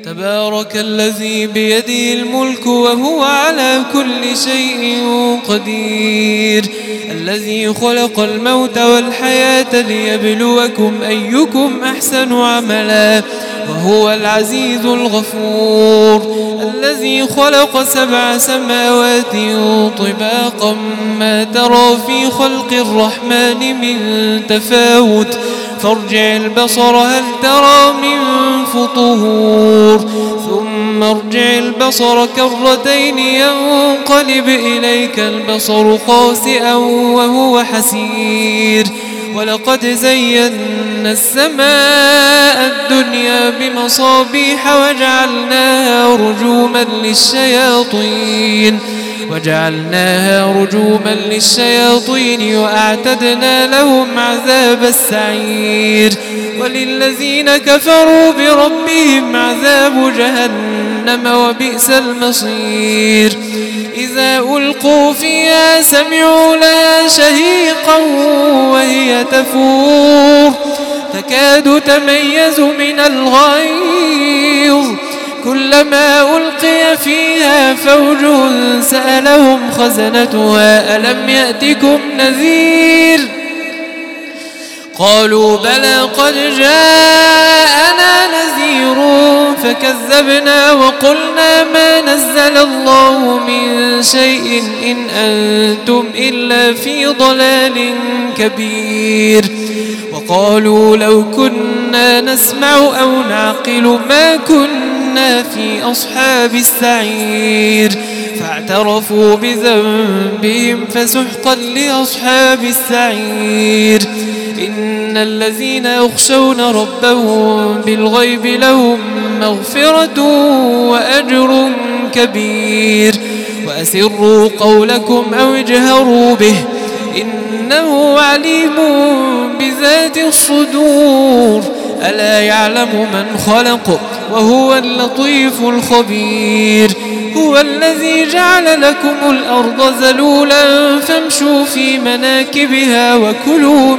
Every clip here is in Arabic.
تبارك الذي بيده الملك وهو على كل شيء قدير الذي خلق الموت والحياة ليبلوكم أيكم أحسن عملا وهو العزيز الغفور الذي خلق 7 سماوات طباقا ما ترى في خلق الرحمن من تفاوت فارجع البصر هل ترى من فطور ثم ارجع البصر كرتين ينقلب إليك البصر خاسئا وهو حسير ولقد زينا السماء الدنيا بمصابيح وجعلناها رجوما للشياطين وأعتدنا لهم عذاب السعير وللذين كفروا بربهم عذاب جهنم وبئس المصير إذا ألقوا فيها سمعوا لها شهيقا وهي تفور تكاد تميز من الغيظ كلما ألقي فيها فوج سألهم خزنتها ألم يأتكم نذير قالوا بلى قد جاءنا نذير فكذبنا وقلنا ما نزل الله من شيء إن أنتم إلا في ضلال كبير وقالوا لو كنا نسمع أو نعقل ما كنا في أصحاب السعير فاعترفوا بذنبهم فسحقا لأصحاب السعير إن الذين يخشون ربهم بالغيب لهم مغفرة وأجر كبير وأسروا قولكم أو اجهروا به إنه عليم بذات الصدور ألا يعلم من خلق وهو اللطيف الخبير هو الذي جعل لكم الأرض ذلولا فامشوا في مناكبها وكلوا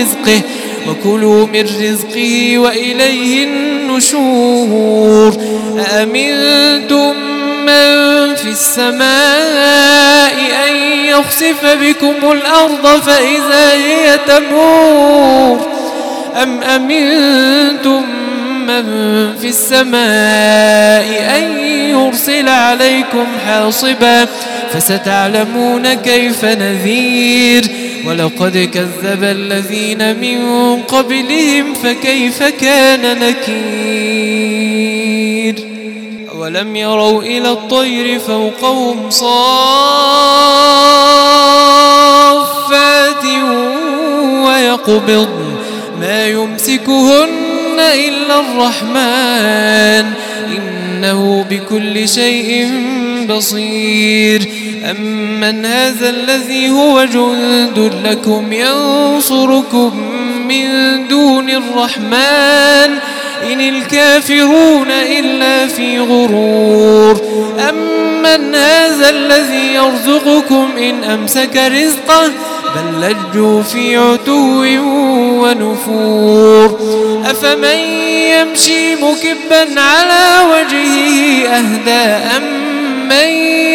من رزقه وإليه النشور أأمنتم من في السماء أن يخسف بكم الأرض فإذا هي تمور أم أمنتم من في السماء أن يرسل عليكم حاصبا فستعلمون كيف نذير ولقد كذب الذين من قبلهم فكيف كان نكير ولم يروا إلى الطير فوقهم صافات ويقبضن ما يمسكهن إلا الرحمن إنه بكل شيء بصير أمن هذا الذي هو جند لكم ينصركم من دون الرحمن إن الكافرون إلا في غرور أمن هذا الذي يرزقكم إن أمسك رزقه بل لجوا في عتو ونفور أفمن يمشي مكبا على وجهه أهدى أمن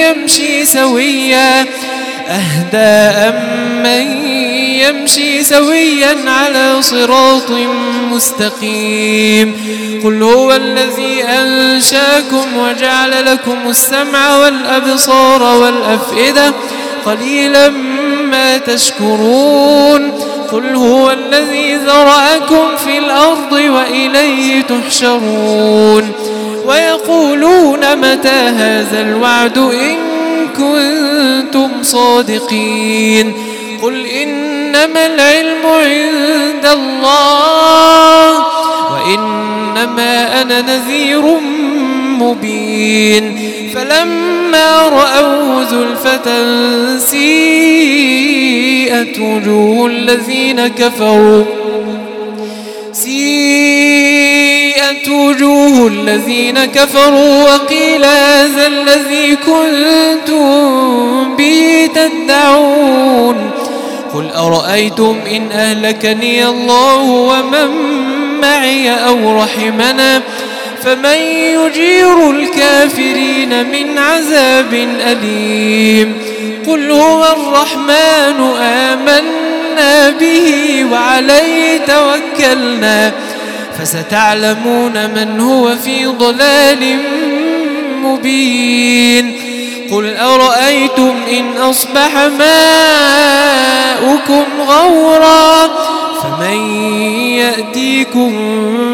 يمشي سويا على صراط مستقيم قل هو الذي أنشاكم وجعل لكم السمع والأبصار والأفئدة قليلا ما تشكرون قل هو الذي ذرأكم في الأرض وإليه تحشرون ويقولون متى هذا الوعد إن كنتم صادقين قل إنما العلم عند الله وإنما أنا نذير مبين فلما رأوه زلفة سيئت وجوه الذين كفروا وقيل هذا الذي كنتم به تدعون قل أرأيتم إن أهلكني الله ومن معي أو رحمنا فمن يجير الكافرين من عذاب أليم قل هو الرحمن آمنا به وعليه توكلنا فستعلمون من هو في ضلال مبين قل أرأيتم إن أصبح ماؤكم غورا فمن يأتيكم